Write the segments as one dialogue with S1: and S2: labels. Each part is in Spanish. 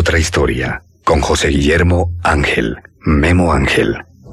S1: otra historia, con José Guillermo Ángel, Memo Ángel.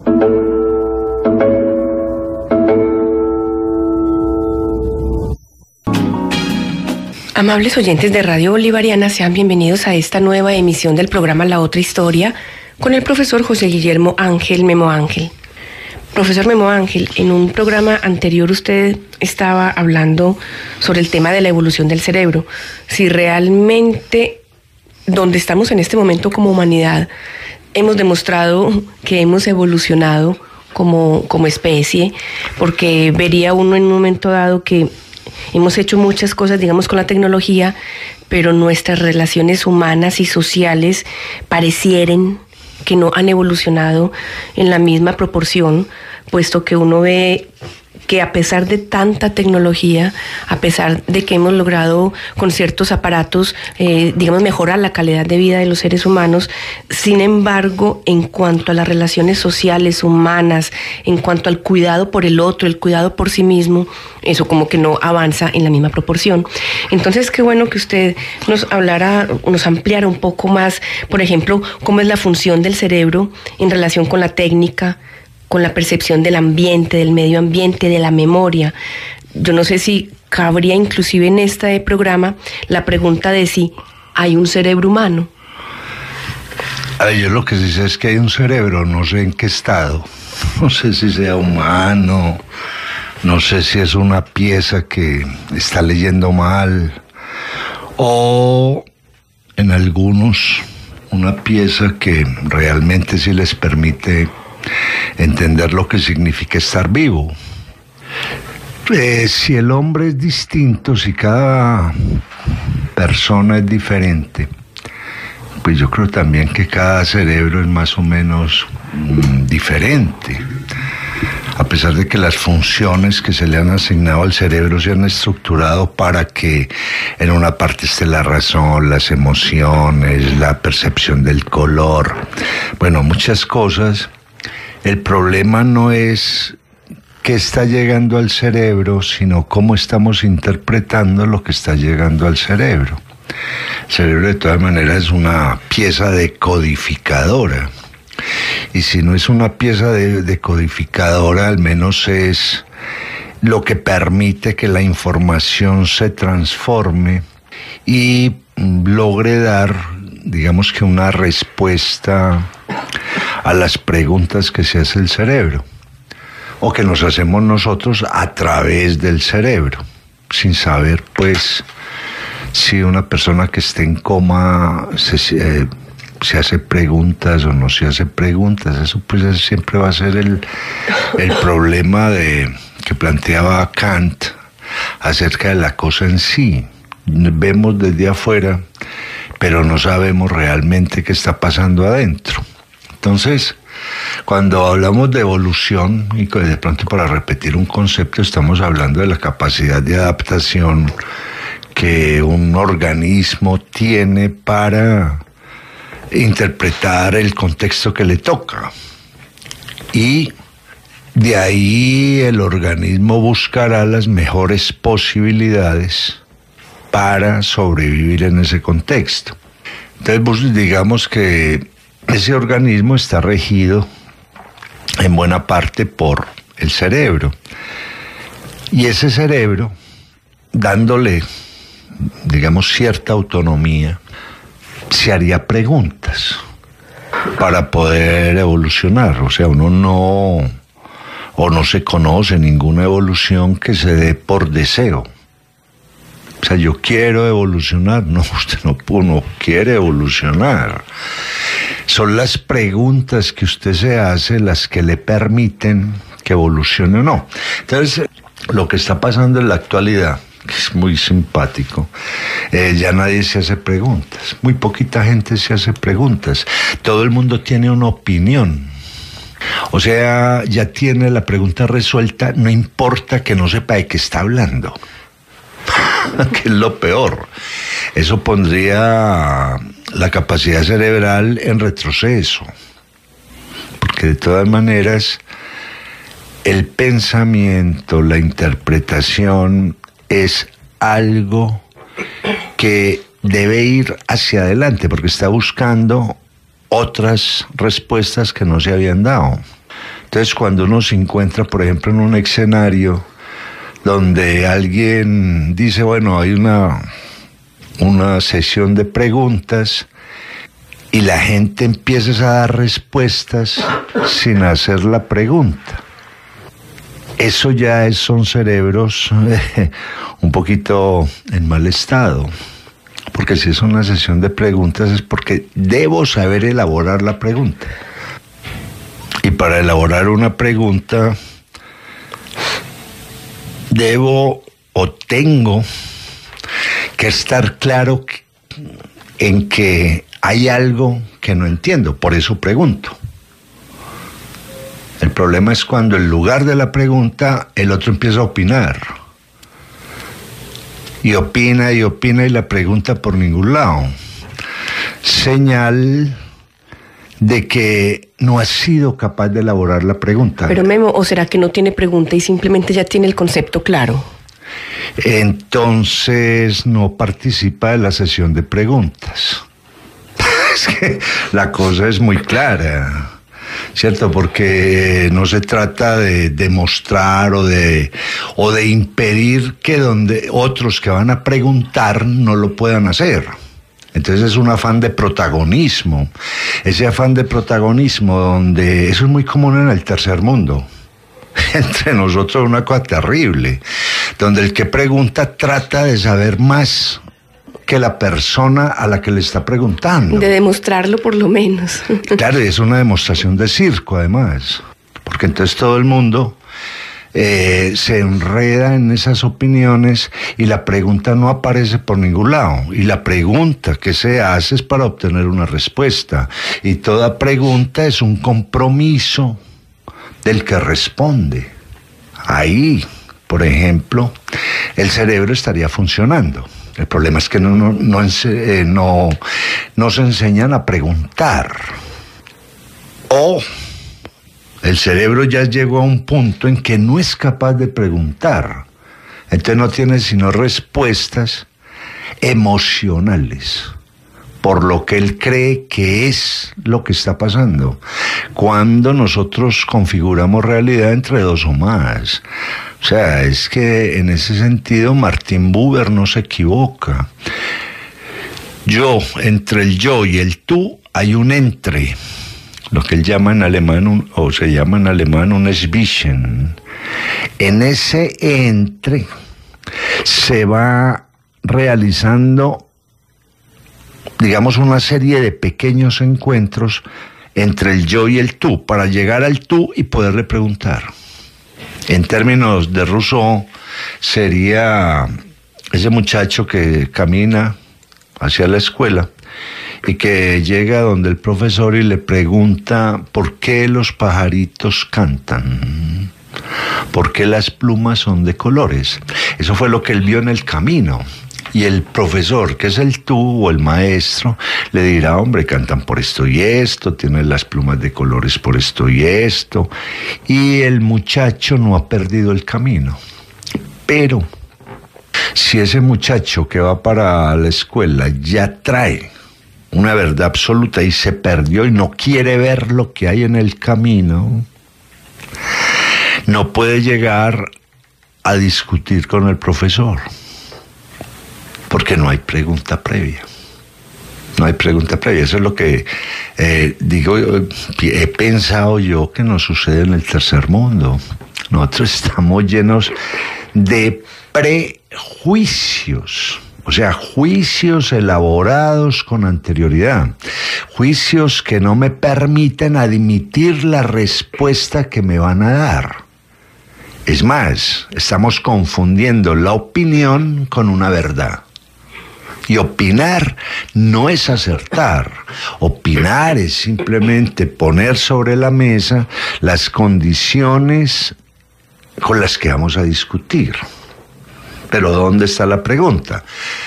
S2: Amables oyentes de Radio Bolivariana, sean bienvenidos a esta nueva emisión del programa La Otra Historia con el profesor José Guillermo Ángel, Memo Ángel. Profesor Memo Ángel, en un programa anterior usted estaba hablando sobre el tema de la evolución del cerebro. Si realmente, donde estamos en este momento como humanidad, hemos demostrado que hemos evolucionado como especie, porque vería uno en un momento dado que hemos hecho muchas cosas, digamos, con la tecnología, pero nuestras relaciones humanas y sociales parecieren que no han evolucionado en la misma proporción, puesto que uno ve que a pesar de tanta tecnología, a pesar de que hemos logrado con ciertos aparatos, digamos, mejorar la calidad de vida de los seres humanos, sin embargo, en cuanto a las relaciones sociales, humanas, en cuanto al cuidado por el otro, el cuidado por sí mismo, eso como que no avanza en la misma proporción. Entonces, qué bueno que usted nos hablara, nos ampliara un poco más, por ejemplo, cómo es la función del cerebro en relación con la técnica, con la percepción del ambiente, del medio ambiente, de la memoria. Yo no sé si cabría inclusive en este programa la pregunta de si hay un cerebro humano.
S3: Yo lo que sí sé es que hay un cerebro, no sé en qué estado. No sé si sea humano, no sé si es una pieza que está leyendo mal, o en algunos una pieza que realmente sí les permite entender lo que significa estar vivo. Si el hombre es distinto, si cada persona es diferente, pues yo creo también que cada cerebro es más o menos diferente. A pesar de que las funciones que se le han asignado al cerebro se han estructurado para que en una parte esté la razón, las emociones, la percepción del color, bueno, muchas cosas. El problema no es qué está llegando al cerebro, sino cómo estamos interpretando lo que está llegando al cerebro. El cerebro, de todas maneras, es una pieza decodificadora. Y si no es una pieza decodificadora, al menos es lo que permite que la información se transforme y logre dar, digamos que una respuesta a las preguntas que se hace el cerebro, o que nos hacemos nosotros a través del cerebro, sin saber, pues, si una persona que esté en coma se hace preguntas o no se hace preguntas. Eso pues siempre va a ser el problema que planteaba Kant acerca de la cosa en sí. Vemos desde afuera, pero no sabemos realmente qué está pasando adentro. Entonces, cuando hablamos de evolución, y de pronto para repetir un concepto, estamos hablando de la capacidad de adaptación que un organismo tiene para interpretar el contexto que le toca. Y de ahí el organismo buscará las mejores posibilidades para sobrevivir en ese contexto. Entonces, digamos que ese organismo está regido en buena parte por el cerebro. Y ese cerebro, dándole, digamos, cierta autonomía, se haría preguntas para poder evolucionar. O sea, uno no se conoce ninguna evolución que se dé por deseo. O sea, yo quiero evolucionar. No, usted no quiere evolucionar. Son las preguntas que usted se hace las que le permiten que evolucione o no. Entonces, lo que está pasando en la actualidad, que es muy simpático, ya nadie se hace preguntas. Muy poquita gente se hace preguntas. Todo el mundo tiene una opinión. O sea, ya tiene la pregunta resuelta, no importa que no sepa de qué está hablando. Que es lo peor. Eso pondría la capacidad cerebral en retroceso, porque de todas maneras el pensamiento, la interpretación es algo que debe ir hacia adelante porque está buscando otras respuestas que no se habían dado. Entonces, cuando uno se encuentra, por ejemplo, en un escenario donde alguien dice, bueno, hay una sesión de preguntas y la gente empieza a dar respuestas sin hacer la pregunta. Eso ya son cerebros un poquito en mal estado. Porque si es una sesión de preguntas es porque debo saber elaborar la pregunta. Y para elaborar una pregunta debo o tengo que estar claro en que hay algo que no entiendo, por eso pregunto. El problema es cuando en lugar de la pregunta el otro empieza a opinar. Y opina y la pregunta por ningún lado. Señal de que no ha sido capaz de elaborar la pregunta.
S2: Pero Memo, ¿o será que no tiene pregunta y simplemente ya tiene el concepto claro?
S3: Entonces no participa de la sesión de preguntas. Es que la cosa es muy clara, ¿cierto? Porque no se trata de demostrar o de impedir que donde otros que van a preguntar no lo puedan hacer. Entonces es un afán de protagonismo. Ese afán de protagonismo donde eso es muy común en el tercer mundo. Entre nosotros una cosa terrible, donde el que pregunta trata de saber más que la persona a la que le está preguntando.
S2: De demostrarlo por lo menos.
S3: Claro, y es una demostración de circo además, porque entonces todo el mundo se enreda en esas opiniones y la pregunta no aparece por ningún lado. Y la pregunta que se hace es para obtener una respuesta. Y toda pregunta es un compromiso del que responde. Ahí, por ejemplo, el cerebro estaría funcionando. El problema es que no se enseñan a preguntar. O el cerebro ya llegó a un punto en que no es capaz de preguntar. Entonces no tiene sino respuestas emocionales por lo que él cree que es lo que está pasando. Cuando nosotros configuramos realidad entre dos o más. O sea, es que en ese sentido Martin Buber no se equivoca. Entre el yo y el tú hay un entre. Lo que él llama en alemán, se llama en alemán un Zwischen. En ese entre se va realizando, digamos, una serie de pequeños encuentros entre el yo y el tú, para llegar al tú y poderle preguntar. En términos de Rousseau, sería ese muchacho que camina hacia la escuela y que llega donde el profesor y le pregunta por qué los pajaritos cantan, por qué las plumas son de colores. Eso fue lo que él vio en el camino. Y el profesor, que es el tú o el maestro, le dirá, hombre, cantan por esto y esto, tienen las plumas de colores por esto y esto. Y el muchacho no ha perdido el camino. Pero si ese muchacho que va para la escuela ya trae una verdad absoluta y se perdió y no quiere ver lo que hay en el camino, no puede llegar a discutir con el profesor. Porque no hay pregunta previa. No hay pregunta previa. Eso es lo que he pensado yo que nos sucede en el tercer mundo. Nosotros estamos llenos de prejuicios. O sea, juicios elaborados con anterioridad. Juicios que no me permiten admitir la respuesta que me van a dar. Es más, estamos confundiendo la opinión con una verdad. Y opinar no es acertar. Opinar es simplemente poner sobre la mesa las condiciones con las que vamos a discutir. Pero ¿dónde está la pregunta?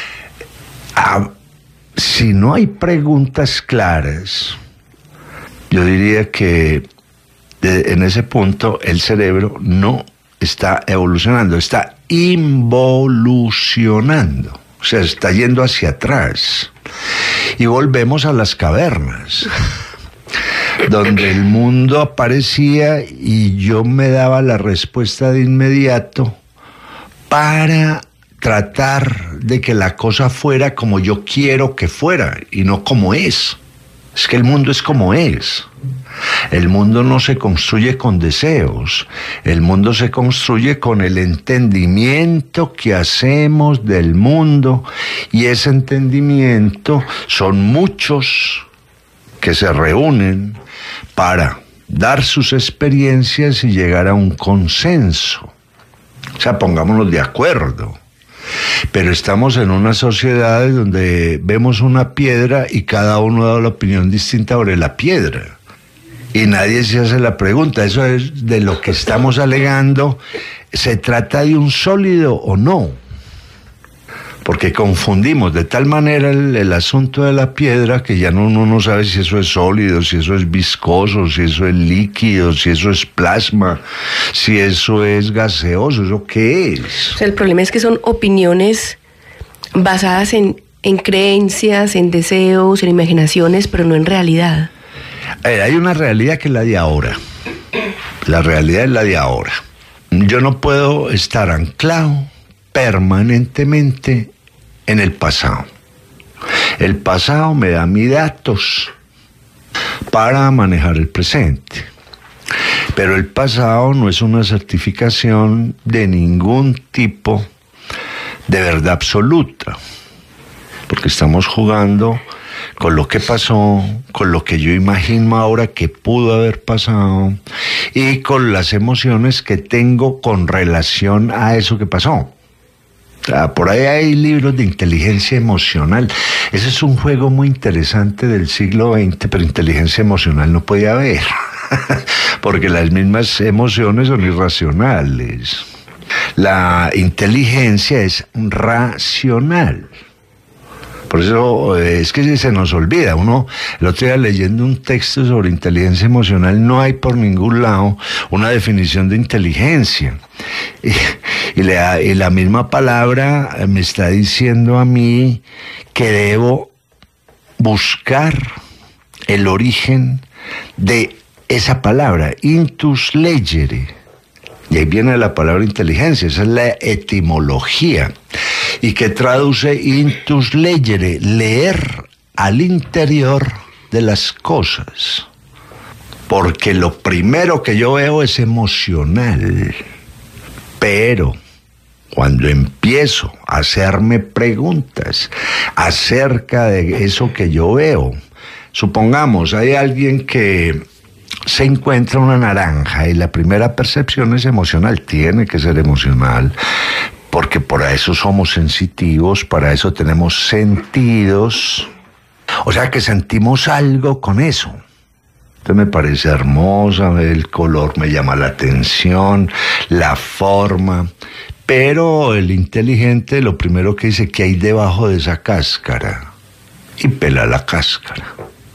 S3: Si no hay preguntas claras, yo diría que en ese punto el cerebro no está evolucionando, está involucionando. O sea, está yendo hacia atrás. Y volvemos a las cavernas, donde el mundo aparecía y yo me daba la respuesta de inmediato para tratar de que la cosa fuera como yo quiero que fuera y no como es. Es que el mundo es como es. El mundo no se construye con deseos, el mundo se construye con el entendimiento que hacemos del mundo, y ese entendimiento son muchos que se reúnen para dar sus experiencias y llegar a un consenso. O sea, pongámonos de acuerdo. Pero estamos en una sociedad donde vemos una piedra y cada uno da la opinión distinta sobre la piedra. Y nadie se hace la pregunta, eso es de lo que estamos alegando, ¿se trata de un sólido o no? Porque confundimos de tal manera el asunto de la piedra que ya uno no sabe si eso es sólido, si eso es viscoso, si eso es líquido, si eso es plasma, si eso es gaseoso, ¿eso qué es?
S2: O sea, el problema es que son opiniones basadas en creencias, en deseos, en imaginaciones, pero no en realidad.
S3: Hay una realidad que es la de ahora. La realidad es la de ahora. Yo no puedo estar anclado permanentemente en el pasado. El pasado me da mis datos para manejar el presente. Pero el pasado no es una certificación de ningún tipo de verdad absoluta. Porque estamos jugando con lo que pasó, con lo que yo imagino ahora que pudo haber pasado y con las emociones que tengo con relación a eso que pasó. O sea, por ahí hay libros de inteligencia emocional. Ese es un juego muy interesante del siglo XX, pero inteligencia emocional no puede haber, porque las mismas emociones son irracionales. La inteligencia es racional. Por eso es que se nos olvida. Uno, el otro día leyendo un texto sobre inteligencia emocional, no hay por ningún lado una definición de inteligencia. Y la misma palabra me está diciendo a mí que debo buscar el origen de esa palabra, intus legere. Y ahí viene la palabra inteligencia, esa es la etimología. ¿Y qué traduce intus legere? Leer al interior de las cosas. Porque lo primero que yo veo es emocional. Pero cuando empiezo a hacerme preguntas acerca de eso que yo veo, supongamos, hay alguien que se encuentra una naranja y la primera percepción es emocional, tiene que ser emocional, porque para eso somos sensitivos, para eso tenemos sentidos, o sea que sentimos algo con eso. Entonces me parece hermosa, el color me llama la atención, la forma, pero el inteligente lo primero que dice, ¿qué hay debajo de esa cáscara? Y pela la cáscara.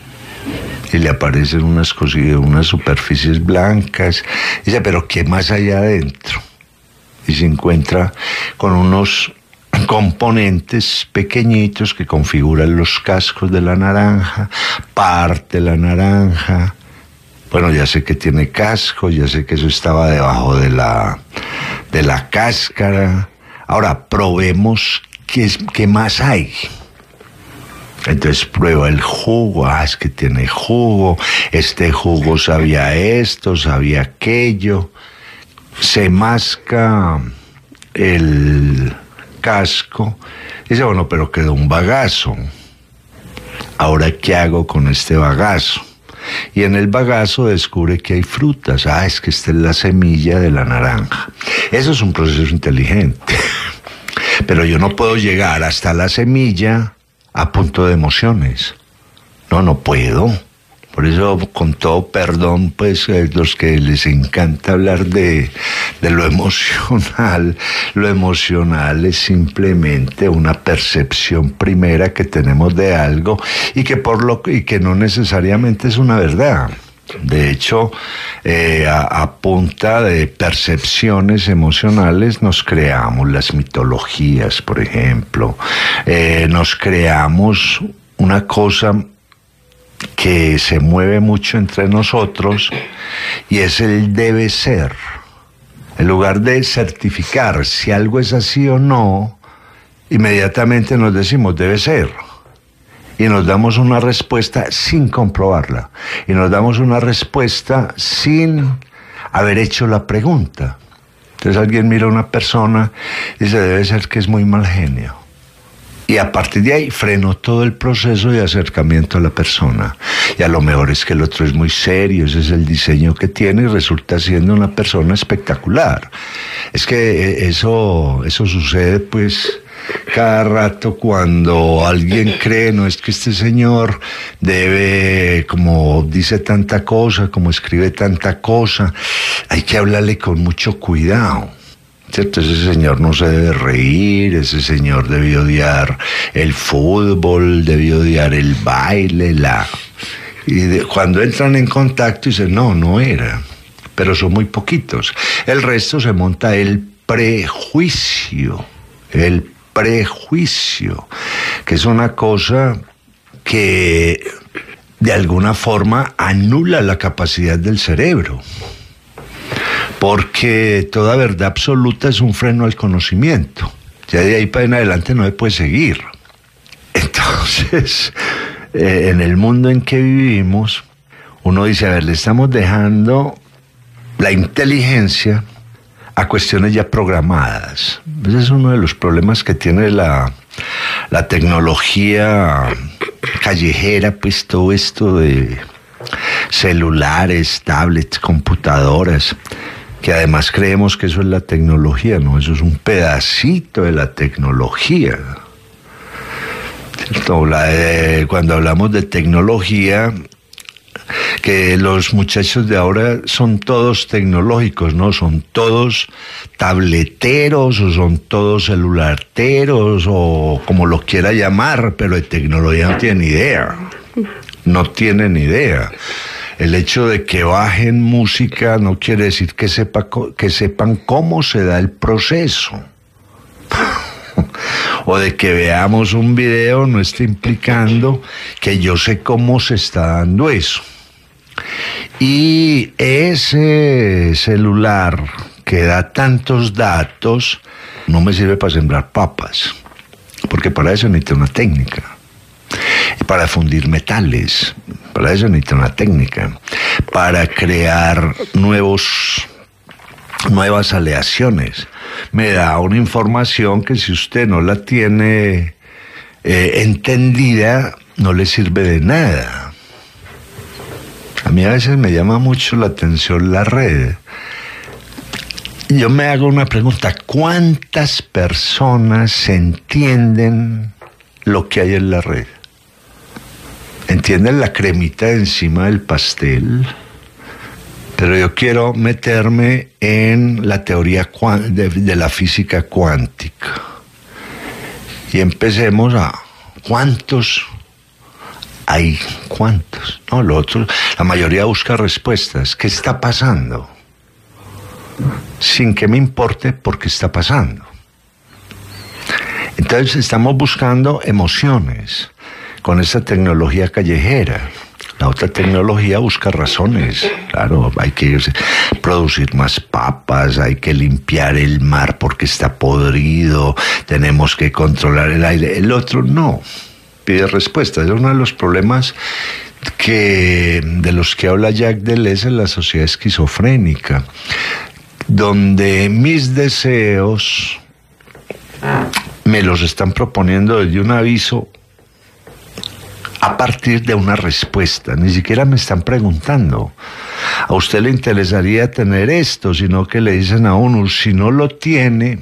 S3: Y le aparecen unas cosillas, unas superficies blancas. Y dice, pero ¿qué más hay adentro? Y se encuentra con unos componentes pequeñitos que configuran los cascos de la naranja, parte la naranja. Bueno, ya sé que tiene casco, ya sé que eso estaba debajo de la cáscara. Ahora, probemos qué más hay. Entonces prueba el jugo, es que tiene jugo, este jugo sabía esto, sabía aquello, se masca el casco, dice, bueno, pero quedó un bagazo, ahora ¿qué hago con este bagazo? Y en el bagazo descubre que hay frutas, es que esta es la semilla de la naranja. Eso es un proceso inteligente, pero yo no puedo llegar hasta la semilla a punto de emociones. No puedo. Por eso, con todo perdón, pues, los que les encanta hablar de lo emocional es simplemente una percepción primera que tenemos de algo y que no necesariamente es una verdad. De hecho, a punta de percepciones emocionales nos creamos las mitologías, por ejemplo. Nos creamos una cosa que se mueve mucho entre nosotros y es el debe ser. En lugar de certificar si algo es así o no, inmediatamente nos decimos debe ser. Y nos damos una respuesta sin comprobarla. Y nos damos una respuesta sin haber hecho la pregunta. Entonces alguien mira a una persona y dice, debe ser que es muy mal genio. Y a partir de ahí freno todo el proceso de acercamiento a la persona. Y a lo mejor es que el otro es muy serio, ese es el diseño que tiene y resulta siendo una persona espectacular. Es que eso sucede pues cada rato cuando alguien cree, no es que este señor debe, como dice tanta cosa, como escribe tanta cosa, hay que hablarle con mucho cuidado, ¿cierto? Ese señor no se debe reír, ese señor debió odiar el fútbol, debió odiar el baile, cuando entran en contacto dicen, no era, pero son muy poquitos. El resto se monta el prejuicio, que es una cosa que de alguna forma anula la capacidad del cerebro, porque toda verdad absoluta es un freno al conocimiento. Ya de ahí para en adelante no se puede seguir. Entonces, en el mundo en que vivimos, uno dice, a ver, le estamos dejando la inteligencia a cuestiones ya programadas. Ese es uno de los problemas que tiene la tecnología callejera, pues todo esto de celulares, tablets, computadoras, que además creemos que eso es la tecnología, no, eso es un pedacito de la tecnología. ¿Cierto? Cuando hablamos de tecnología, que los muchachos de ahora son todos tecnológicos, ¿no? Son todos tableteros o son todos celularteros o como lo quiera llamar, pero de tecnología no tienen idea. No tienen idea. El hecho de que bajen música no quiere decir que sepan cómo se da el proceso. O de que veamos un video no está implicando que yo sé cómo se está dando eso. Y ese celular que da tantos datos no me sirve para sembrar papas, porque para eso necesito una técnica. Y para fundir metales, para eso necesito una técnica. Para crear nuevas aleaciones. Me da una información que si usted no la tiene entendida, no le sirve de nada. A mí a veces me llama mucho la atención la red. Yo me hago una pregunta, ¿cuántas personas entienden lo que hay en la red? ¿Entienden la cremita encima del pastel? Pero yo quiero meterme en la teoría de la física cuántica. Y empecemos a ¿cuántos hay? ¿Cuántos? No, lo otro, la mayoría busca respuestas. ¿Qué está pasando? Sin que me importe por qué está pasando. Entonces estamos buscando emociones con esa tecnología callejera. La otra tecnología busca razones. Claro, hay que producir más papas, hay que limpiar el mar porque está podrido, tenemos que controlar el aire. El otro no, pide respuestas. Es uno de los problemas de los que habla Jacques Deleuze en la sociedad esquizofrénica, donde mis deseos me los están proponiendo desde un aviso a partir de una respuesta. Ni siquiera me están preguntando, ¿a usted le interesaría tener esto? Sino que le dicen a uno, si no lo tiene,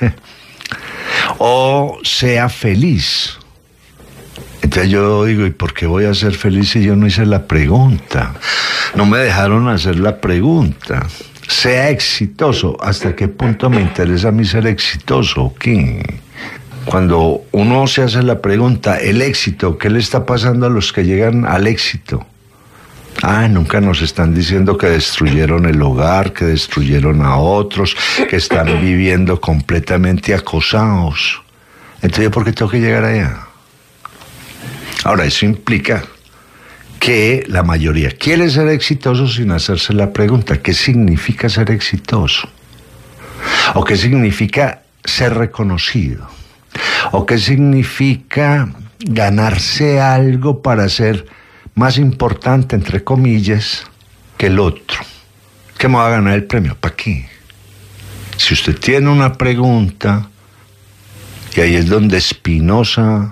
S3: o sea feliz. Entonces yo digo, ¿y por qué voy a ser feliz si yo no hice la pregunta? No me dejaron hacer la pregunta. Sea exitoso. ¿Hasta qué punto me interesa a mí ser exitoso? ¿Qué? Cuando uno se hace la pregunta, el éxito, ¿qué le está pasando a los que llegan al éxito? Nunca nos están diciendo que destruyeron el hogar, que destruyeron a otros, que están viviendo completamente acosados. Entonces, ¿por qué tengo que llegar allá? Ahora, eso implica que la mayoría quiere ser exitoso sin hacerse la pregunta, ¿qué significa ser exitoso? ¿O qué significa ser reconocido? ¿O qué significa ganarse algo para ser más importante, entre comillas, que el otro? ¿Qué me va a ganar el premio? ¿Para qué? Si usted tiene una pregunta, y ahí es donde Spinoza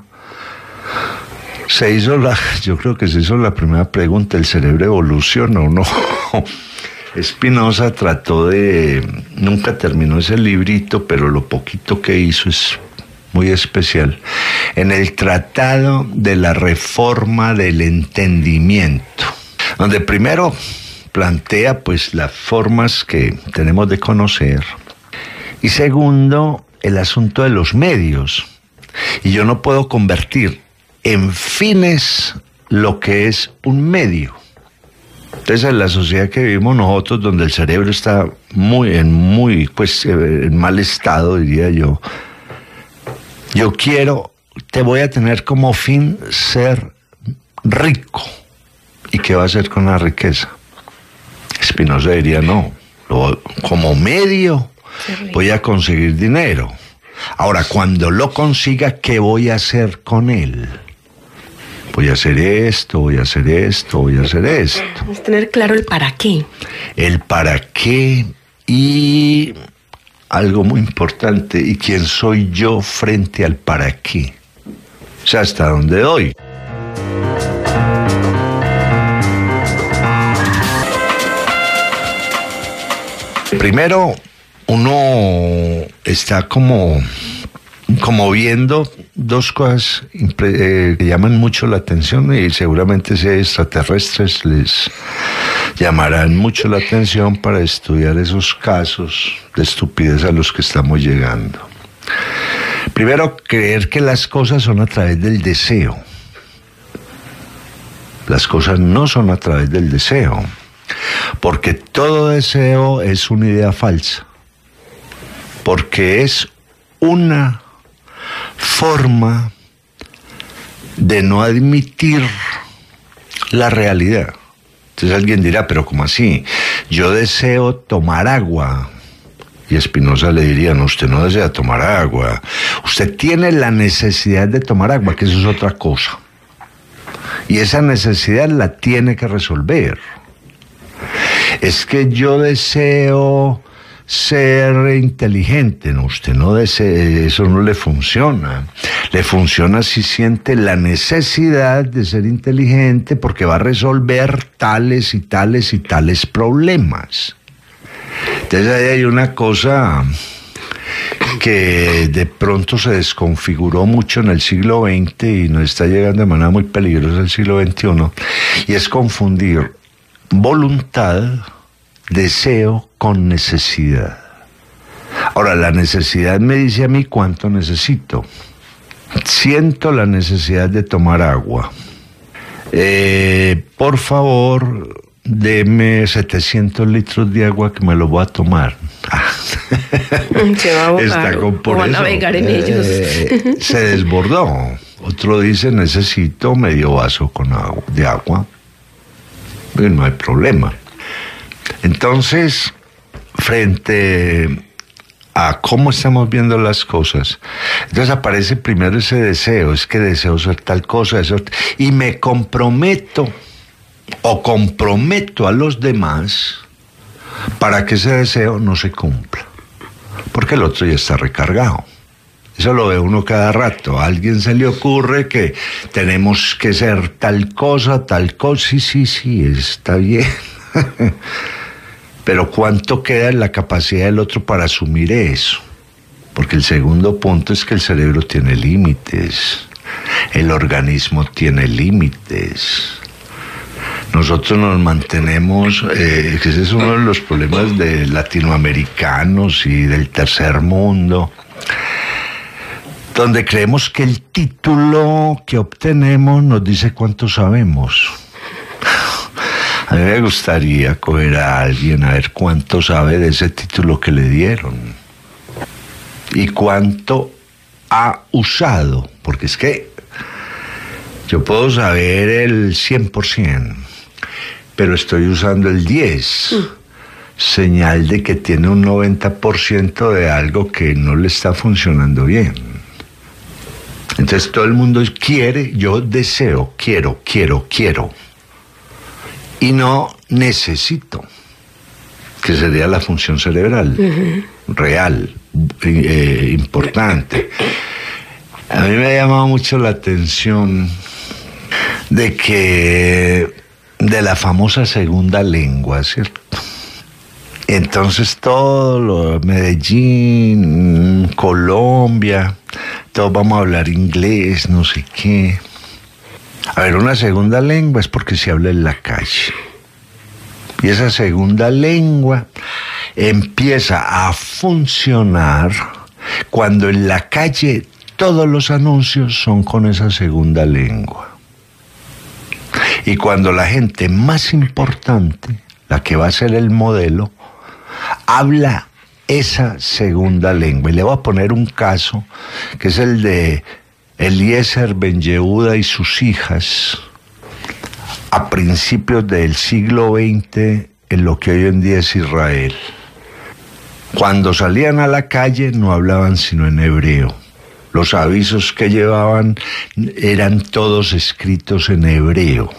S3: yo creo que se hizo la primera pregunta, ¿el cerebro evoluciona o no? Spinoza nunca terminó ese librito, pero lo poquito que hizo es muy especial. En el Tratado de la Reforma del Entendimiento, donde primero plantea pues las formas que tenemos de conocer, y segundo, el asunto de los medios. Y yo no puedo convertir en fines lo que es un medio. Entonces, en la sociedad que vivimos nosotros, donde el cerebro está en mal estado, diría yo, te voy a tener como fin ser rico. ¿Y qué va a hacer con la riqueza? Spinoza diría, no, como medio voy a conseguir dinero. Ahora, cuando lo consiga, ¿qué voy a hacer con él? Voy a hacer esto, voy a hacer esto, voy a hacer esto.
S2: Es tener claro el para qué.
S3: El para qué y algo muy importante, ¿y quién soy yo frente al para qué? O sea, ¿hasta dónde doy? Primero, uno está como viendo dos cosas que llaman mucho la atención, y seguramente si hay extraterrestres les llamarán mucho la atención para estudiar esos casos de estupidez a los que estamos llegando. Primero, creer que las cosas son a través del deseo. Las cosas no son a través del deseo, porque todo deseo es una idea falsa, porque es una forma de no admitir la realidad. Entonces alguien dirá, pero ¿cómo así? Yo deseo tomar agua. Y Spinoza le diría, no, usted no desea tomar agua. Usted tiene la necesidad de tomar agua, que eso es otra cosa. Y esa necesidad la tiene que resolver. Es que yo deseo ser inteligente. No, usted no desea, eso no le funciona. Le funciona si siente la necesidad de ser inteligente, porque va a resolver tales y tales y tales problemas. Entonces ahí hay una cosa que de pronto se desconfiguró mucho en el siglo XX y nos está llegando de manera muy peligrosa al siglo XXI, y es confundir voluntad, deseo con necesidad. Ahora, la necesidad me dice a mí cuánto necesito. Siento la necesidad de tomar agua. Por favor, deme 700 litros de agua que me lo voy a tomar.
S2: Se va a ahogar,
S3: está con por
S2: o va a
S3: eso,
S2: navegar en ellos.
S3: Se desbordó. Otro dice, necesito medio vaso de agua. Y no hay problema. Entonces, frente a cómo estamos viendo las cosas, entonces aparece primero ese deseo, es que deseo ser tal cosa, y me comprometo o comprometo a los demás para que ese deseo no se cumpla, porque el otro ya está recargado. Eso lo ve uno cada rato. A alguien se le ocurre que tenemos que ser tal cosa, sí, está bien. Pero ¿cuánto queda en la capacidad del otro para asumir eso? Porque el segundo punto es que el cerebro tiene límites, el organismo tiene límites. Nosotros nos mantenemos, ese es uno de los problemas de latinoamericanos y del tercer mundo, donde creemos que el título que obtenemos nos dice cuánto sabemos. A mí me gustaría coger a alguien a ver cuánto sabe de ese título que le dieron y cuánto ha usado, porque es que yo puedo saber el 100%, pero estoy usando el 10%, señal de que tiene un 90% de algo que no le está funcionando bien. Entonces todo el mundo quiere, yo deseo, quiero, y no necesito, que sería la función cerebral, real, importante. A mí me ha llamado mucho la atención de la famosa segunda lengua, ¿cierto? Entonces todo lo Medellín, Colombia, todos vamos a hablar inglés, no sé qué. A ver, una segunda lengua es porque se habla en la calle. Y esa segunda lengua empieza a funcionar cuando en la calle todos los anuncios son con esa segunda lengua. Y cuando la gente más importante, la que va a ser el modelo, habla esa segunda lengua. Y le voy a poner un caso, que es el de Eliezer Ben Yehuda y sus hijas, a principios del siglo XX, en lo que hoy en día es Israel. Cuando salían a la calle no hablaban sino en hebreo. Los avisos que llevaban eran todos escritos en hebreo.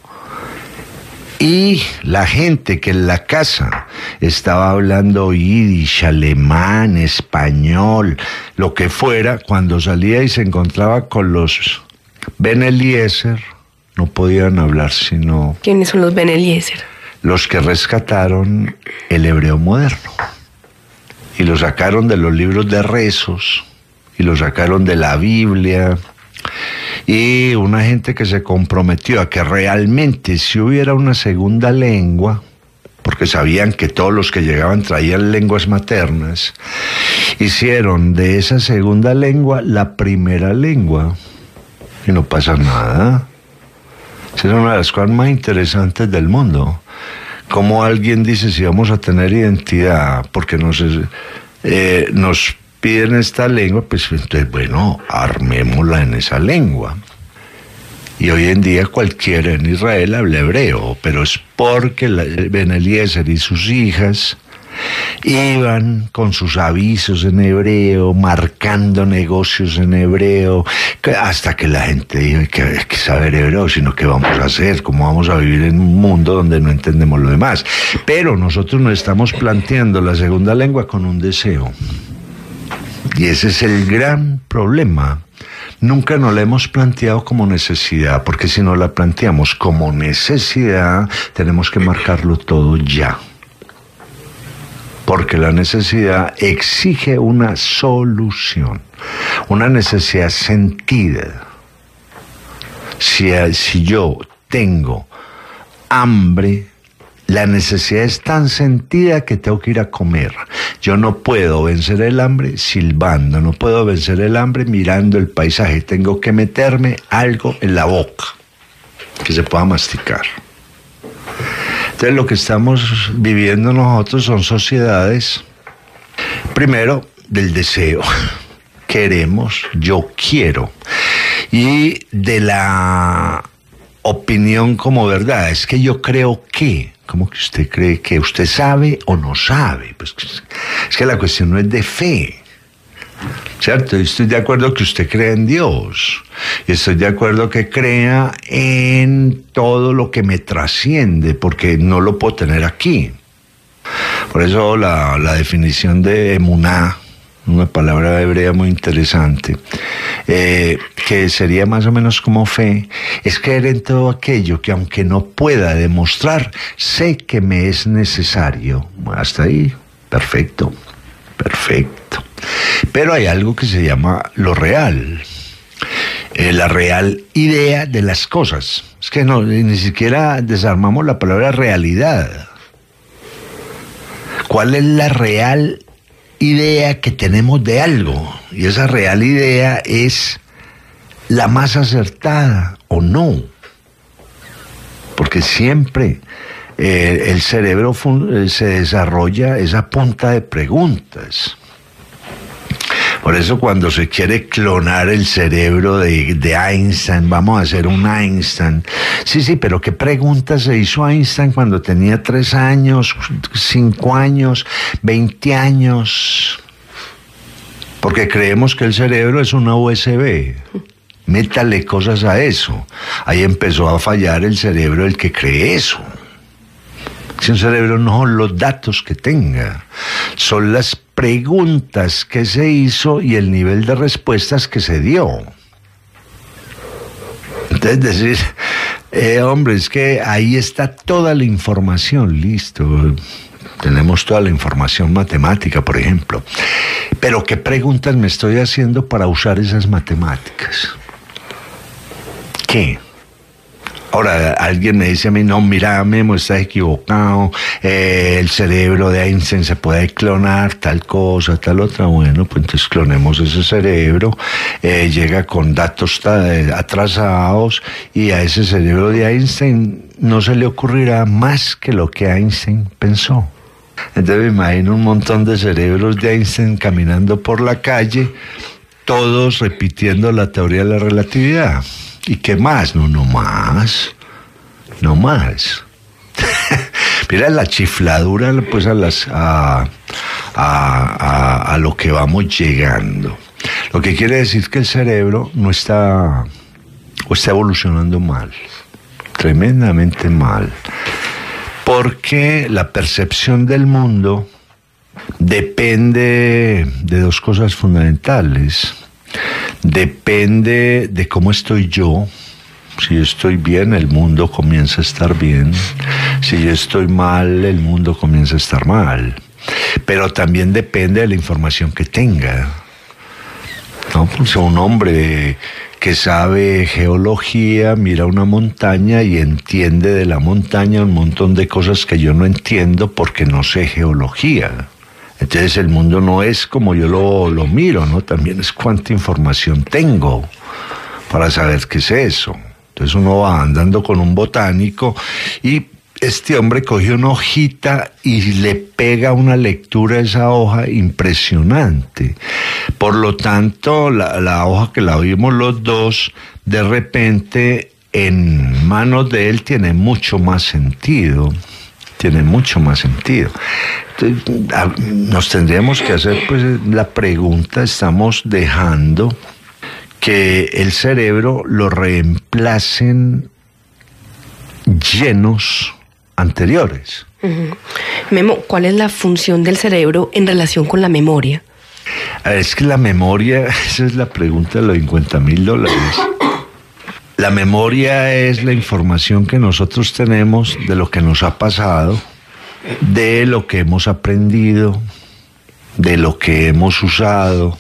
S3: Y la gente que en la casa estaba hablando yiddish, alemán, español, lo que fuera, cuando salía y se encontraba con los Ben Eliezer, no podían hablar sino...
S2: ¿Quiénes son los Ben Eliezer?
S3: Los que rescataron el hebreo moderno. Y lo sacaron de los libros de rezos, y lo sacaron de la Biblia. Y una gente que se comprometió a que realmente si hubiera una segunda lengua, porque sabían que todos los que llegaban traían lenguas maternas, hicieron de esa segunda lengua la primera lengua. Y no pasa nada. Esa es una de las cosas más interesantes del mundo. Como alguien dice, si vamos a tener identidad, porque nos piden esta lengua, pues entonces, bueno, armémosla en esa lengua. Y hoy en día cualquiera en Israel habla hebreo, pero es porque Ben Eliezer y sus hijas iban con sus avisos en hebreo, marcando negocios en hebreo, hasta que la gente dijo que hay que saber hebreo, sino que vamos a hacer, cómo vamos a vivir en un mundo donde no entendemos lo demás. Pero nosotros nos estamos planteando la segunda lengua con un deseo. Y ese es el gran problema. Nunca nos la hemos planteado como necesidad, porque si nos la planteamos como necesidad, tenemos que marcarlo todo ya. Porque la necesidad exige una solución, una necesidad sentida. Si yo tengo hambre, la necesidad es tan sentida que tengo que ir a comer. Yo no puedo vencer el hambre silbando, no puedo vencer el hambre mirando el paisaje. Tengo que meterme algo en la boca que se pueda masticar. Entonces lo que estamos viviendo nosotros son sociedades, primero, del deseo. Queremos, yo quiero. Y de la opinión como verdad, es que yo creo que... ¿Cómo que usted cree que usted sabe o no sabe? Pues es que la cuestión no es de fe, ¿cierto? Yo estoy de acuerdo que usted crea en Dios, y estoy de acuerdo que crea en todo lo que me trasciende, porque no lo puedo tener aquí. Por eso la definición de emuná, una palabra hebrea muy interesante, que sería más o menos como fe, es creer en todo aquello que aunque no pueda demostrar, sé que me es necesario. Hasta ahí, perfecto. Pero hay algo que se llama lo real, la real idea de las cosas. Es que no, ni siquiera desarmamos la palabra realidad. ¿Cuál es la real idea que tenemos de algo? Y esa real idea es la más acertada o no, porque siempre el cerebro se desarrolla es a punta de preguntas. Por eso cuando se quiere clonar el cerebro de Einstein, vamos a hacer un Einstein. Sí, pero ¿qué preguntas se hizo Einstein cuando tenía 3 años, 5 años, 20 años? Porque creemos que el cerebro es una USB. Métale cosas a eso. Ahí empezó a fallar el cerebro del que cree eso. Si un cerebro no son los datos que tenga, son las preguntas que se hizo y el nivel de respuestas que se dio. Entonces decir, hombre, es que ahí está toda la información, listo. Tenemos toda la información matemática, por ejemplo. Pero ¿qué preguntas me estoy haciendo para usar esas matemáticas? ¿Qué? Ahora, alguien me dice a mí, no, mira, Memo, estás equivocado, el cerebro de Einstein se puede clonar, tal cosa, tal otra. Bueno, pues entonces clonemos ese cerebro, llega con datos atrasados y a ese cerebro de Einstein no se le ocurrirá más que lo que Einstein pensó. Entonces me imagino un montón de cerebros de Einstein caminando por la calle, todos repitiendo la teoría de la relatividad. ¿Y qué más? No más. Mira la chifladura, pues a lo que vamos llegando. Lo que quiere decir que el cerebro no está evolucionando mal, tremendamente mal, porque la percepción del mundo depende de 2 cosas fundamentales. Depende de cómo estoy yo. Si yo estoy bien, el mundo comienza a estar bien. Si yo estoy mal, el mundo comienza a estar mal. Pero también depende de la información que tenga. ¿No? Pues un hombre que sabe geología mira una montaña y entiende de la montaña un montón de cosas que yo no entiendo porque no sé geología. Entonces el mundo no es como yo lo miro, ¿no? También es cuánta información tengo para saber qué es eso. Entonces uno va andando con un botánico y este hombre cogió una hojita y le pega una lectura a esa hoja impresionante. Por lo tanto, la hoja que la vimos los dos, de repente en manos de él tiene mucho más sentido. Entonces, nos tendríamos que hacer pues la pregunta, estamos dejando que el cerebro lo reemplacen llenos anteriores.
S2: Memo, ¿cuál es la función del cerebro en relación con la memoria?
S3: Es que la memoria, esa es la pregunta de los $50,000. La memoria es la información que nosotros tenemos de lo que nos ha pasado, de lo que hemos aprendido, de lo que hemos usado,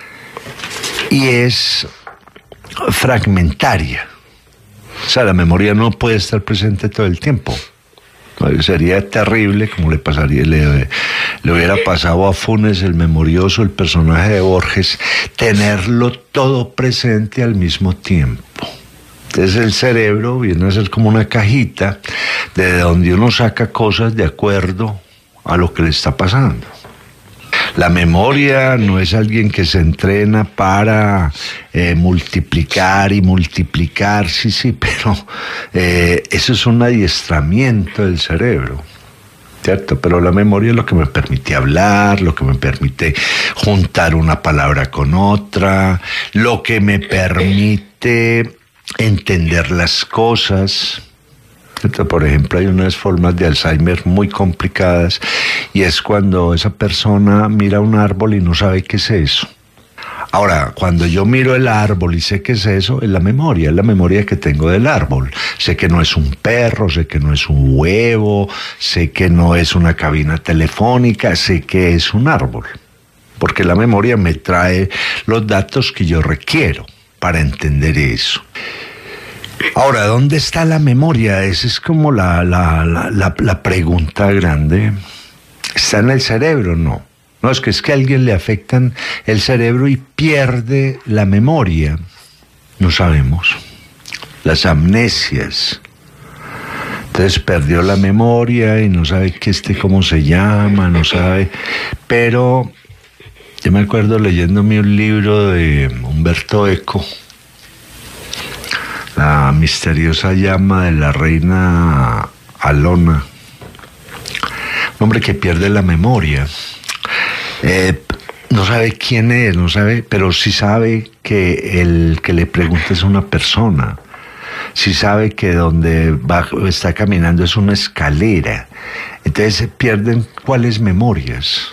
S3: y es fragmentaria. O sea, la memoria no puede estar presente todo el tiempo. Sería terrible, como le hubiera pasado a Funes, el memorioso, el personaje de Borges, tenerlo todo presente al mismo tiempo. Entonces el cerebro viene a ser como una cajita de donde uno saca cosas de acuerdo a lo que le está pasando. La memoria no es alguien que se entrena para multiplicar y multiplicar, sí, pero eso es un adiestramiento del cerebro, ¿cierto? Pero la memoria es lo que me permite hablar, lo que me permite juntar una palabra con otra, lo que me permite entender las cosas. Por ejemplo, hay unas formas de Alzheimer muy complicadas y es cuando esa persona mira un árbol y no sabe qué es eso. Ahora, cuando yo miro el árbol y sé qué es eso, es la memoria que tengo del árbol. Sé que no es un perro, sé que no es un huevo, sé que no es una cabina telefónica, sé que es un árbol. Porque la memoria me trae los datos que yo requiero para entender eso. Ahora, ¿dónde está la memoria? Esa es como la pregunta grande. ¿Está en el cerebro? No. No, es que a alguien le afectan el cerebro y pierde la memoria. No sabemos. Las amnesias. Entonces perdió la memoria y no sabe cómo se llama, no sabe. Pero yo me acuerdo leyéndome un libro de Humberto Eco, La misteriosa llama de la reina Alona. Un hombre que pierde la memoria. No sabe quién es, no sabe, pero sí sabe que el que le pregunta es una persona. Sí sabe que donde está caminando es una escalera. Entonces se pierden cuáles memorias.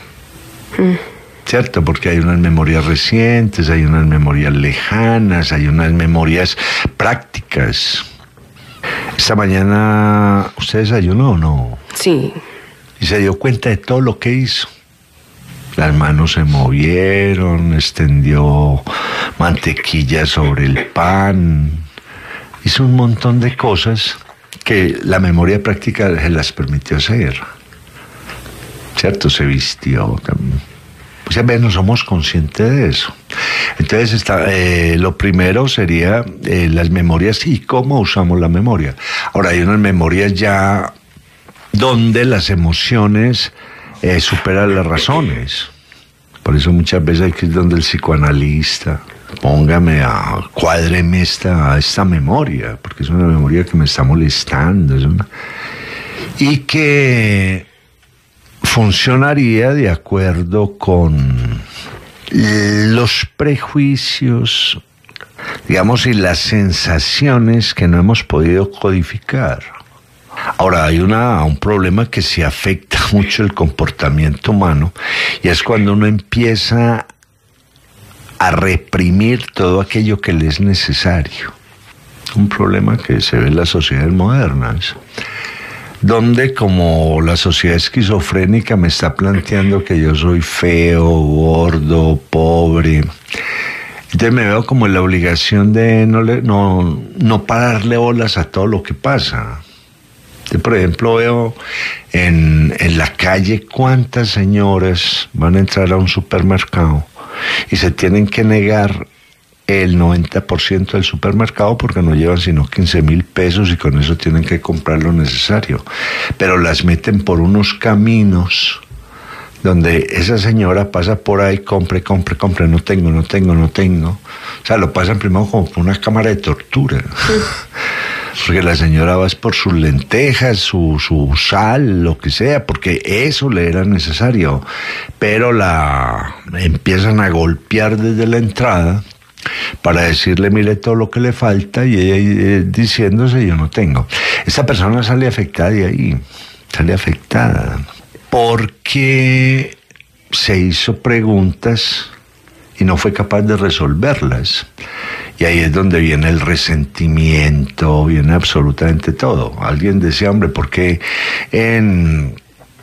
S3: ¿Cierto? Porque hay unas memorias recientes, hay unas memorias lejanas, hay unas memorias prácticas. Esta mañana, ¿usted desayunó o no?
S2: Sí.
S3: Y se dio cuenta de todo lo que hizo. Las manos se movieron, extendió mantequilla sobre el pan. Hizo un montón de cosas que la memoria práctica se las permitió hacer. ¿Cierto? Se vistió también. Pues a veces no somos conscientes de eso. Entonces, lo primero sería las memorias y cómo usamos la memoria. Ahora, hay unas memorias ya donde las emociones superan las razones. Por eso muchas veces hay que ir donde el psicoanalista. Cuádreme esta memoria, porque es una memoria que me está molestando. Y que funcionaría de acuerdo con los prejuicios, digamos, y las sensaciones que no hemos podido codificar. Ahora, hay un problema que sí afecta mucho el comportamiento humano, y es cuando uno empieza a reprimir todo aquello que le es necesario. Un problema que se ve en las sociedades modernas, donde como la sociedad esquizofrénica me está planteando que yo soy feo, gordo, pobre, entonces me veo como en la obligación de no pararle bolas a todo lo que pasa. Yo, por ejemplo, veo en la calle cuántas señoras van a entrar a un supermercado y se tienen que negar el 90% del supermercado porque no llevan sino 15,000 pesos y con eso tienen que comprar lo necesario. Pero las meten por unos caminos donde esa señora pasa por ahí, compre, no tengo. O sea, lo pasan primero como por una cámara de tortura. Porque la señora va por sus lentejas, su sal, lo que sea, porque eso le era necesario. Pero la empiezan a golpear desde la entrada para decirle, mire todo lo que le falta, y ella diciéndose, yo no tengo. Esta persona sale afectada de ahí, sale afectada, porque se hizo preguntas y no fue capaz de resolverlas. Y ahí es donde viene el resentimiento, viene absolutamente todo. Alguien decía, hombre, ¿por qué en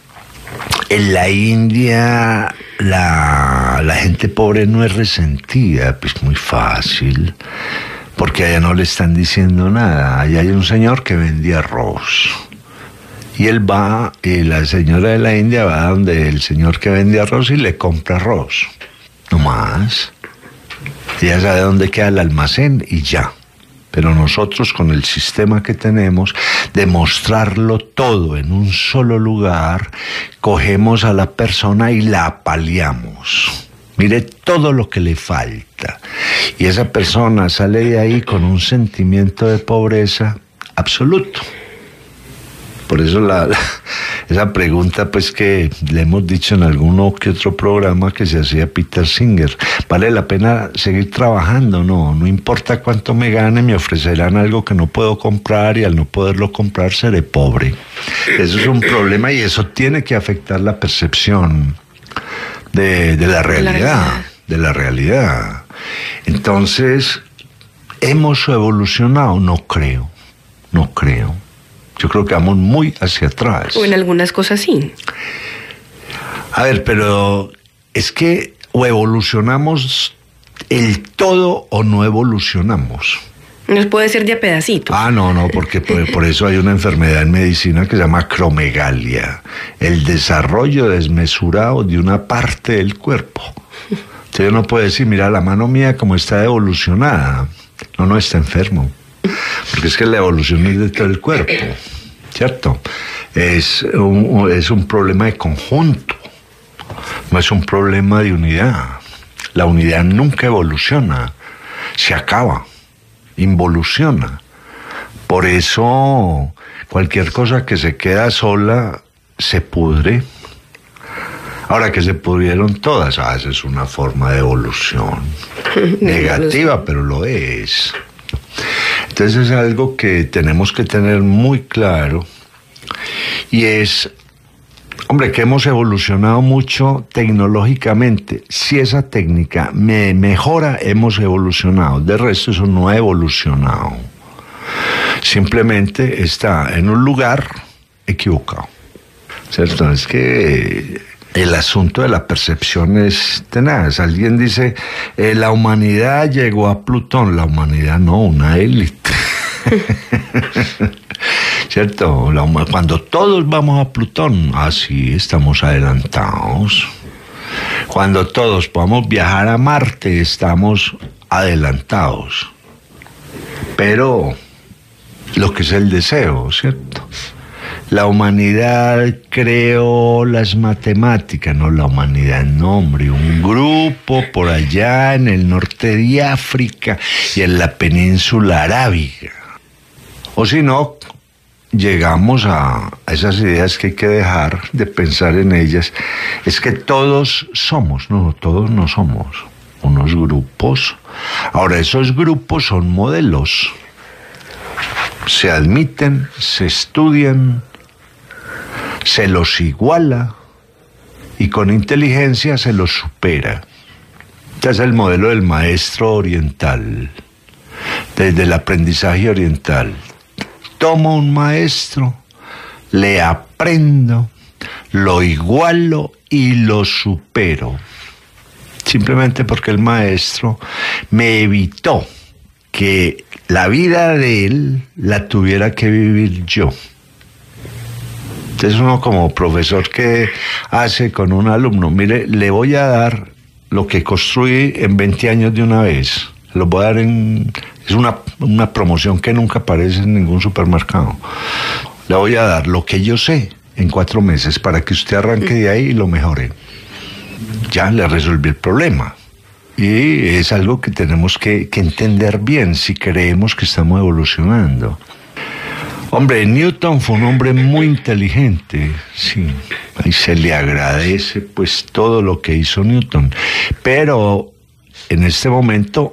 S3: la India la gente pobre no es resentida? Pues muy fácil, porque allá no le están diciendo nada. Allá hay un señor que vende arroz. Y él va, y la señora de la India va donde el señor que vende arroz y le compra arroz. No más. Ella sabe dónde queda el almacén y ya. Pero nosotros, con el sistema que tenemos de mostrarlo todo en un solo lugar, cogemos a la persona y la apaleamos. Mire todo lo que le falta. Y esa persona sale de ahí con un sentimiento de pobreza absoluto. Por eso esa pregunta, pues, que le hemos dicho en alguno que otro programa que se hacía Peter Singer, ¿vale la pena seguir trabajando? No importa cuánto me gane, me ofrecerán algo que no puedo comprar, y al no poderlo comprar seré pobre. Eso es un problema, y eso tiene que afectar la percepción de la realidad. Entonces, ¿hemos evolucionado? No creo. Yo creo que vamos muy hacia atrás.
S2: O en algunas cosas sí.
S3: A ver, pero es que o evolucionamos el todo o no evolucionamos.
S2: Nos puede ser de a pedacitos.
S3: No, porque por eso hay una enfermedad en medicina que se llama acromegalia, el desarrollo desmesurado de una parte del cuerpo. Entonces uno puede decir, mira, la mano mía como está evolucionada. No está enfermo. Porque es que la evolución es de todo el cuerpo. ¿cierto? Es un problema de conjunto, no es un problema de unidad. La unidad nunca evoluciona, se acaba, involuciona. Por eso cualquier cosa que se queda sola se pudre. Ahora que se pudrieron todas, esa es una forma de evolución negativa, pero lo es. Entonces es algo que tenemos que tener muy claro, y es, hombre, que hemos evolucionado mucho tecnológicamente. Si esa técnica me mejora, hemos evolucionado. De resto, eso no ha evolucionado. Simplemente está en un lugar equivocado, ¿cierto? Es que el asunto de la percepción es tenaz. Alguien dice, la humanidad llegó a Plutón. La humanidad no, una élite. ¿Cierto? Cuando todos vamos a Plutón, sí, estamos adelantados. Cuando todos podamos viajar a Marte, estamos adelantados. Pero lo que es el deseo, ¿cierto? La humanidad creó las matemáticas, no la humanidad, no, hombre, un grupo por allá en el norte de África y en la península arábiga. O si no, llegamos a esas ideas que hay que dejar de pensar en ellas. Es que todos somos, no, todos no somos, unos grupos. Ahora, esos grupos son modelos. Se admiten, se estudian, se los iguala y con inteligencia se los supera. Este es el modelo del maestro oriental, desde el aprendizaje oriental. Tomo un maestro, le aprendo, lo igualo y lo supero. Simplemente porque el maestro me evitó que la vida de él la tuviera que vivir yo. Entonces uno como profesor, ¿qué hace con un alumno? Mire, le voy a dar lo que construí en 20 años de una vez. Lo voy a dar es una promoción que nunca aparece en ningún supermercado. Le voy a dar lo que yo sé en 4 meses para que usted arranque de ahí y lo mejore. Ya le resolví el problema. Y es algo que tenemos que entender bien si creemos que estamos evolucionando. Hombre, Newton fue un hombre muy inteligente, sí, y se le agradece pues todo lo que hizo Newton, pero en este momento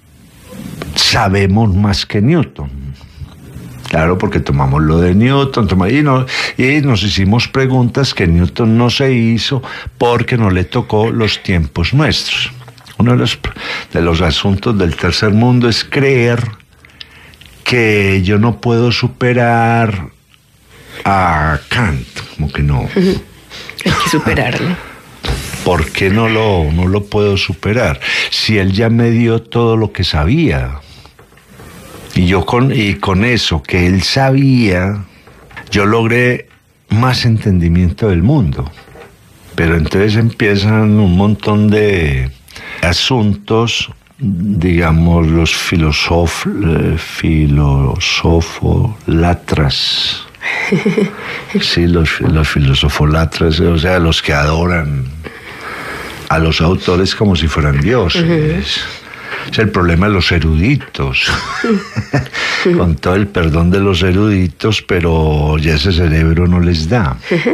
S3: sabemos más que Newton. Claro, porque tomamos lo de Newton y nos hicimos preguntas que Newton no se hizo porque no le tocó los tiempos nuestros. Uno de los asuntos del tercer mundo es creer que yo no puedo superar a Kant, como que no.
S2: Hay que superarlo.
S3: ¿Por qué no lo puedo superar? Si él ya me dio todo lo que sabía. Y yo con eso que él sabía, yo logré más entendimiento del mundo. Pero entonces empiezan un montón de asuntos, digamos, los filósofolatras. Sí, los filósofolatras, o sea, los que adoran a los autores como si fueran dioses. Es el problema de los eruditos. Con todo el perdón de los eruditos, pero ya ese cerebro no les da.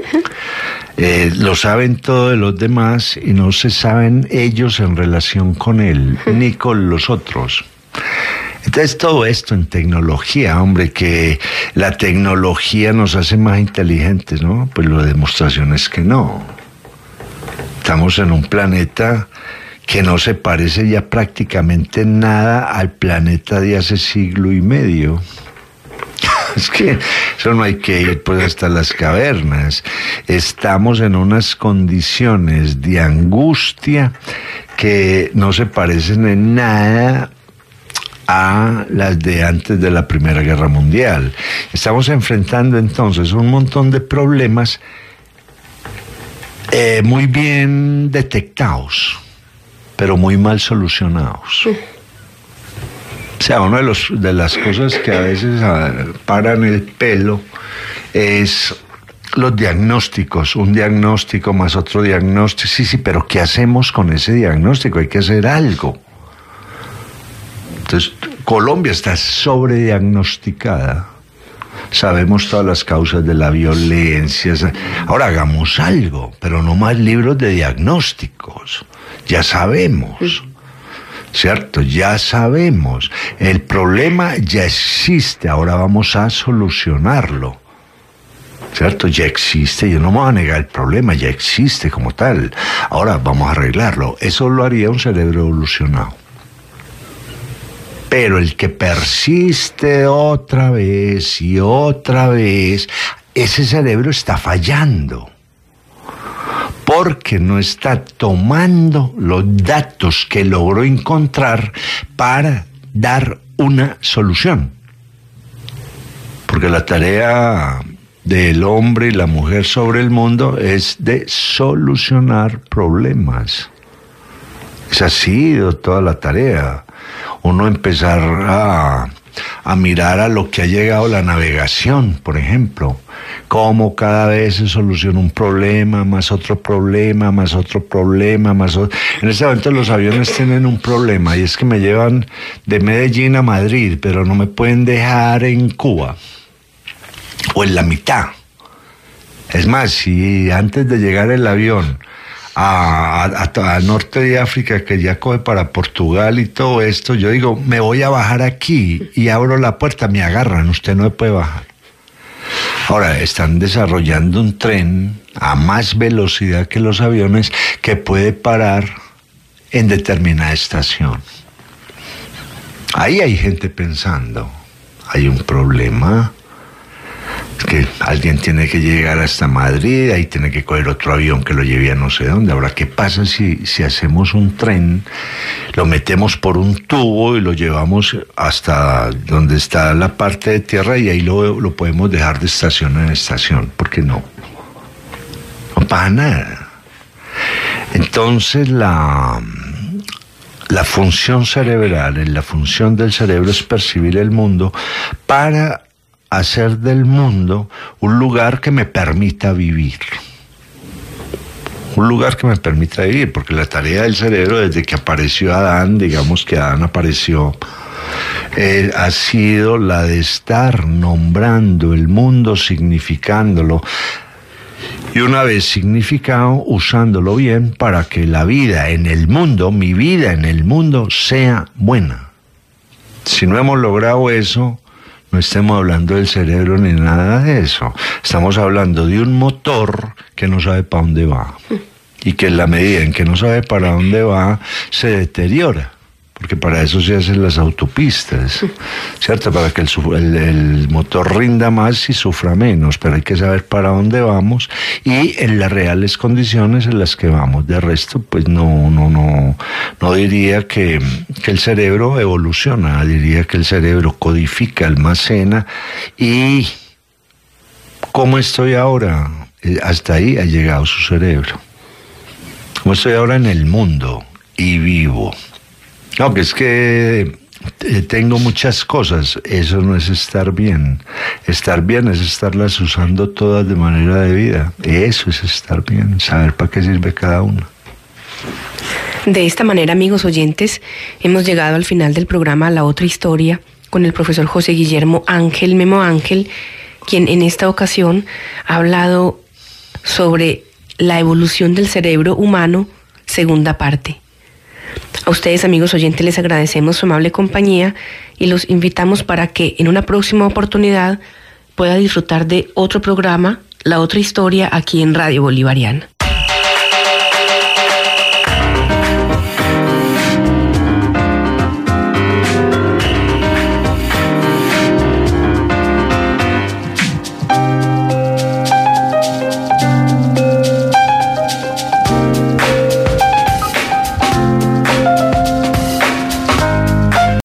S3: Lo saben todo de los demás y no se saben ellos en relación con él, ni con los otros. Entonces todo esto en tecnología, hombre, que la tecnología nos hace más inteligentes, ¿no? Pues la demostración es que no. Estamos en un planeta que no se parece ya prácticamente nada al planeta de hace siglo y medio. Es que eso no hay que ir pues hasta las cavernas. Estamos en unas condiciones de angustia que no se parecen en nada a las de antes de la Primera Guerra Mundial. Estamos enfrentando entonces un montón de problemas muy bien detectados, pero muy mal solucionados. O sea, una de las cosas que a veces paran el pelo es los diagnósticos, un diagnóstico más otro diagnóstico. Sí, pero ¿qué hacemos con ese diagnóstico? Hay que hacer algo. Entonces, Colombia está sobrediagnosticada. Sabemos todas las causas de la violencia. Ahora hagamos algo, pero no más libros de diagnósticos. Ya sabemos, ¿cierto? Ya sabemos. El problema ya existe, ahora vamos a solucionarlo. ¿Cierto? Ya existe, yo no me voy a negar el problema, ya existe como tal. Ahora vamos a arreglarlo. Eso lo haría un cerebro evolucionado. Pero el que persiste otra vez y otra vez, ese cerebro está fallando. Porque no está tomando los datos que logró encontrar para dar una solución. Porque la tarea del hombre y la mujer sobre el mundo es de solucionar problemas. Esa ha sido toda la tarea. Uno empezar a mirar a lo que ha llegado la navegación, por ejemplo, cómo cada vez se soluciona un problema, más otro problema, más otro problema, más otro. En este momento los aviones tienen un problema y es que me llevan de Medellín a Madrid, pero no me pueden dejar en Cuba o en la mitad. Es más, si antes de llegar el avión al norte de África, que ya coge para Portugal y todo esto, yo digo, me voy a bajar aquí y abro la puerta, me agarran, usted no puede bajar. Ahora, están desarrollando un tren a más velocidad que los aviones que puede parar en determinada estación. Ahí hay gente pensando, hay un problema, que alguien tiene que llegar hasta Madrid, ahí tiene que coger otro avión que lo lleve a no sé dónde. Ahora, ¿qué pasa si hacemos un tren, lo metemos por un tubo y lo llevamos hasta donde está la parte de tierra y ahí lo podemos dejar de estación en estación? ¿Por qué no? No pasa nada. Entonces, la función cerebral, la función del cerebro es percibir el mundo para hacer del mundo un lugar que me permita vivir. Un lugar que me permita vivir, porque la tarea del cerebro desde que apareció Adán, digamos que Adán apareció, ha sido la de estar nombrando el mundo, significándolo, y una vez significado, usándolo bien para que la vida en el mundo, mi vida en el mundo, sea buena. Si no hemos logrado eso, no estemos hablando del cerebro ni nada de eso. Estamos hablando de un motor que no sabe para dónde va. Y que en la medida en que no sabe para dónde va, se deteriora. Porque para eso se hacen las autopistas, ¿cierto? Para que el motor rinda más y sufra menos. Pero hay que saber para dónde vamos y en las reales condiciones en las que vamos. De resto, pues no diría que el cerebro evoluciona. Diría que el cerebro codifica, almacena. Y ¿cómo estoy ahora? Hasta ahí ha llegado su cerebro. ¿Cómo estoy ahora en el mundo y vivo? No, que es que tengo muchas cosas, eso no es estar bien. Estar bien es estarlas usando todas de manera debida. Eso es estar bien, saber para qué sirve cada una.
S2: De esta manera, amigos oyentes, hemos llegado al final del programa La Otra Historia con el profesor José Guillermo Ángel Memo Ángel, quien en esta ocasión ha hablado sobre la evolución del cerebro humano, segunda parte. A ustedes, amigos oyentes, les agradecemos su amable compañía y los invitamos para que en una próxima oportunidad pueda disfrutar de otro programa, La Otra Historia, aquí en Radio Bolivariana.